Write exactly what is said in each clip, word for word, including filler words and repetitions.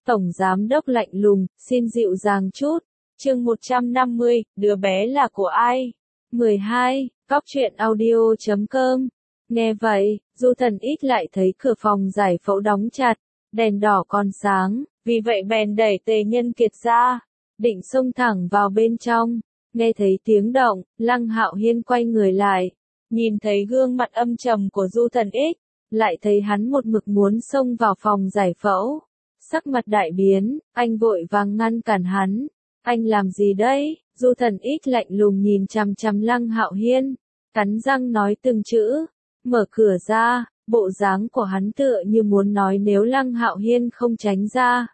Tổng giám đốc lạnh lùng, xin dịu dàng chút. Chương một trăm năm mươi, đứa bé là của ai? mười hai, Cóc truyện audio chấm com. Nghe vậy, Du Thần X lại thấy cửa phòng giải phẫu đóng chặt, đèn đỏ còn sáng, vì vậy bèn đẩy Tề Nhân Kiệt ra, định xông thẳng vào bên trong. Nghe thấy tiếng động, Lăng Hạo Hiên quay người lại, nhìn thấy gương mặt âm trầm của Du Thần X, lại thấy hắn một mực muốn xông vào phòng giải phẫu. Sắc mặt đại biến, anh vội vàng ngăn cản hắn. Anh làm gì đấy? Du Thần X lạnh lùng nhìn chằm chằm Lăng Hạo Hiên, cắn răng nói từng chữ. Mở cửa ra, bộ dáng của hắn tựa như muốn nói nếu Lăng Hạo Hiên không tránh ra,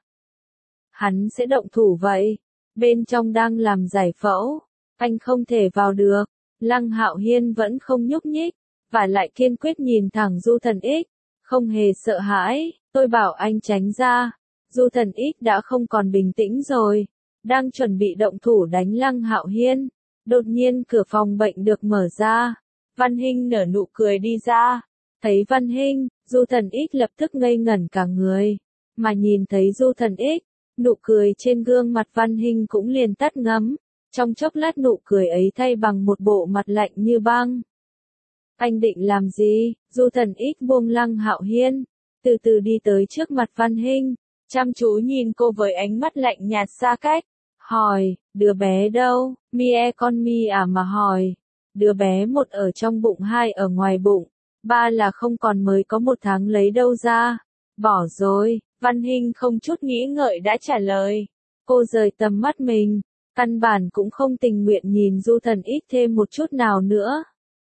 hắn sẽ động thủ vậy. Bên trong đang làm giải phẫu, anh không thể vào được. Lăng Hạo Hiên vẫn không nhúc nhích, và lại kiên quyết nhìn thẳng Du Thần X, không hề sợ hãi. Tôi bảo anh tránh ra. Du Thần X đã không còn bình tĩnh rồi, đang chuẩn bị động thủ đánh Lăng Hạo Hiên. Đột nhiên cửa phòng bệnh được mở ra, Văn Hinh nở nụ cười đi ra. Thấy Văn Hinh, Du Thần X lập tức ngây ngẩn cả người, mà nhìn thấy Du Thần X, nụ cười trên gương mặt Văn Hinh cũng liền tắt ngấm. Trong chốc lát nụ cười ấy thay bằng một bộ mặt lạnh như băng. Anh định làm gì? Du Thần X buông Lăng Hạo Hiên, từ từ đi tới trước mặt Văn Hinh, chăm chú nhìn cô với ánh mắt lạnh nhạt xa cách, hỏi, đứa bé đâu? Mie con mi à mà hỏi. Đứa bé một ở trong bụng, hai ở ngoài bụng, ba là không còn mới có một tháng lấy đâu ra. Bỏ rồi. Văn Hinh không chút nghĩ ngợi đã trả lời. Cô rời tầm mắt mình, căn bản cũng không tình nguyện nhìn Du Thần X thêm một chút nào nữa.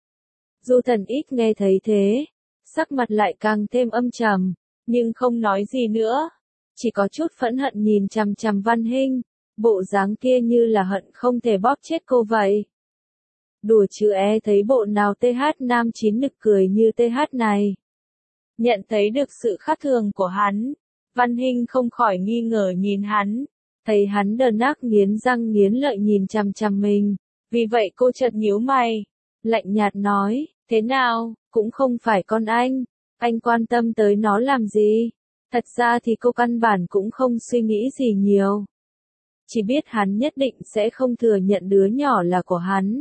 Du Thần X nghe thấy thế, sắc mặt lại càng thêm âm trầm, nhưng không nói gì nữa, chỉ có chút phẫn hận nhìn chằm chằm Văn Hinh, bộ dáng kia như là hận không thể bóp chết cô vậy. Đùa chứ é thấy bộ nào tê hát nam chín nực cười như tê hát này. Nhận thấy được sự khác thường của hắn, Văn Hinh không khỏi nghi ngờ nhìn hắn, thấy hắn đờ nác nghiến răng nghiến lợi nhìn chằm chằm mình, vì vậy cô chợt nhíu mày, lạnh nhạt nói, thế nào, cũng không phải con anh, anh quan tâm tới nó làm gì? Thật ra thì cô căn bản cũng không suy nghĩ gì nhiều, chỉ biết hắn nhất định sẽ không thừa nhận đứa nhỏ là của hắn.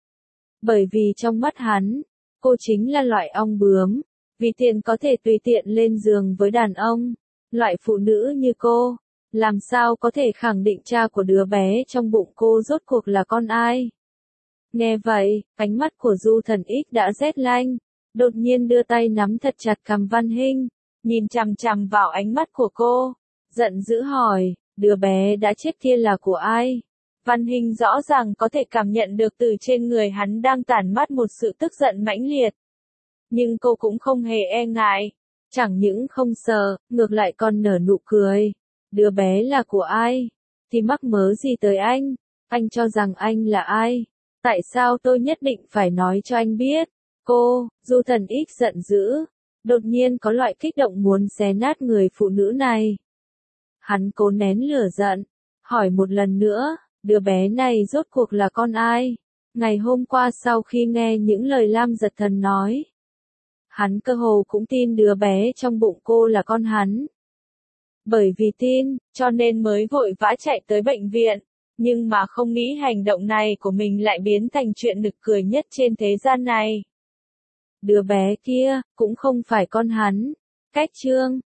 Bởi vì trong mắt hắn, cô chính là loại ong bướm, vì tiền có thể tùy tiện lên giường với đàn ông. Loại phụ nữ như cô, làm sao có thể khẳng định cha của đứa bé trong bụng cô rốt cuộc là con ai? Nghe vậy, ánh mắt của Du Thần X đã rét lanh, đột nhiên đưa tay nắm thật chặt cằm Văn Hinh, nhìn chằm chằm vào ánh mắt của cô, giận dữ hỏi, đứa bé đã chết kia là của ai? Văn Hinh rõ ràng có thể cảm nhận được từ trên người hắn đang tản mát một sự tức giận mãnh liệt. Nhưng cô cũng không hề e ngại, chẳng những không sợ, ngược lại còn nở nụ cười. Đứa bé là của ai? Thì mắc mớ gì tới anh? Anh cho rằng anh là ai? Tại sao tôi nhất định phải nói cho anh biết? Cô, Du Thần X giận dữ, đột nhiên có loại kích động muốn xé nát người phụ nữ này. Hắn cố nén lửa giận, hỏi một lần nữa, đứa bé này rốt cuộc là con ai? Ngày hôm qua sau khi nghe những lời Lam Giật Thần nói, hắn cơ hồ cũng tin đứa bé trong bụng cô là con hắn. Bởi vì tin, cho nên mới vội vã chạy tới bệnh viện, nhưng mà không nghĩ hành động này của mình lại biến thành chuyện nực cười nhất trên thế gian này. Đứa bé kia, cũng không phải con hắn. Cách chương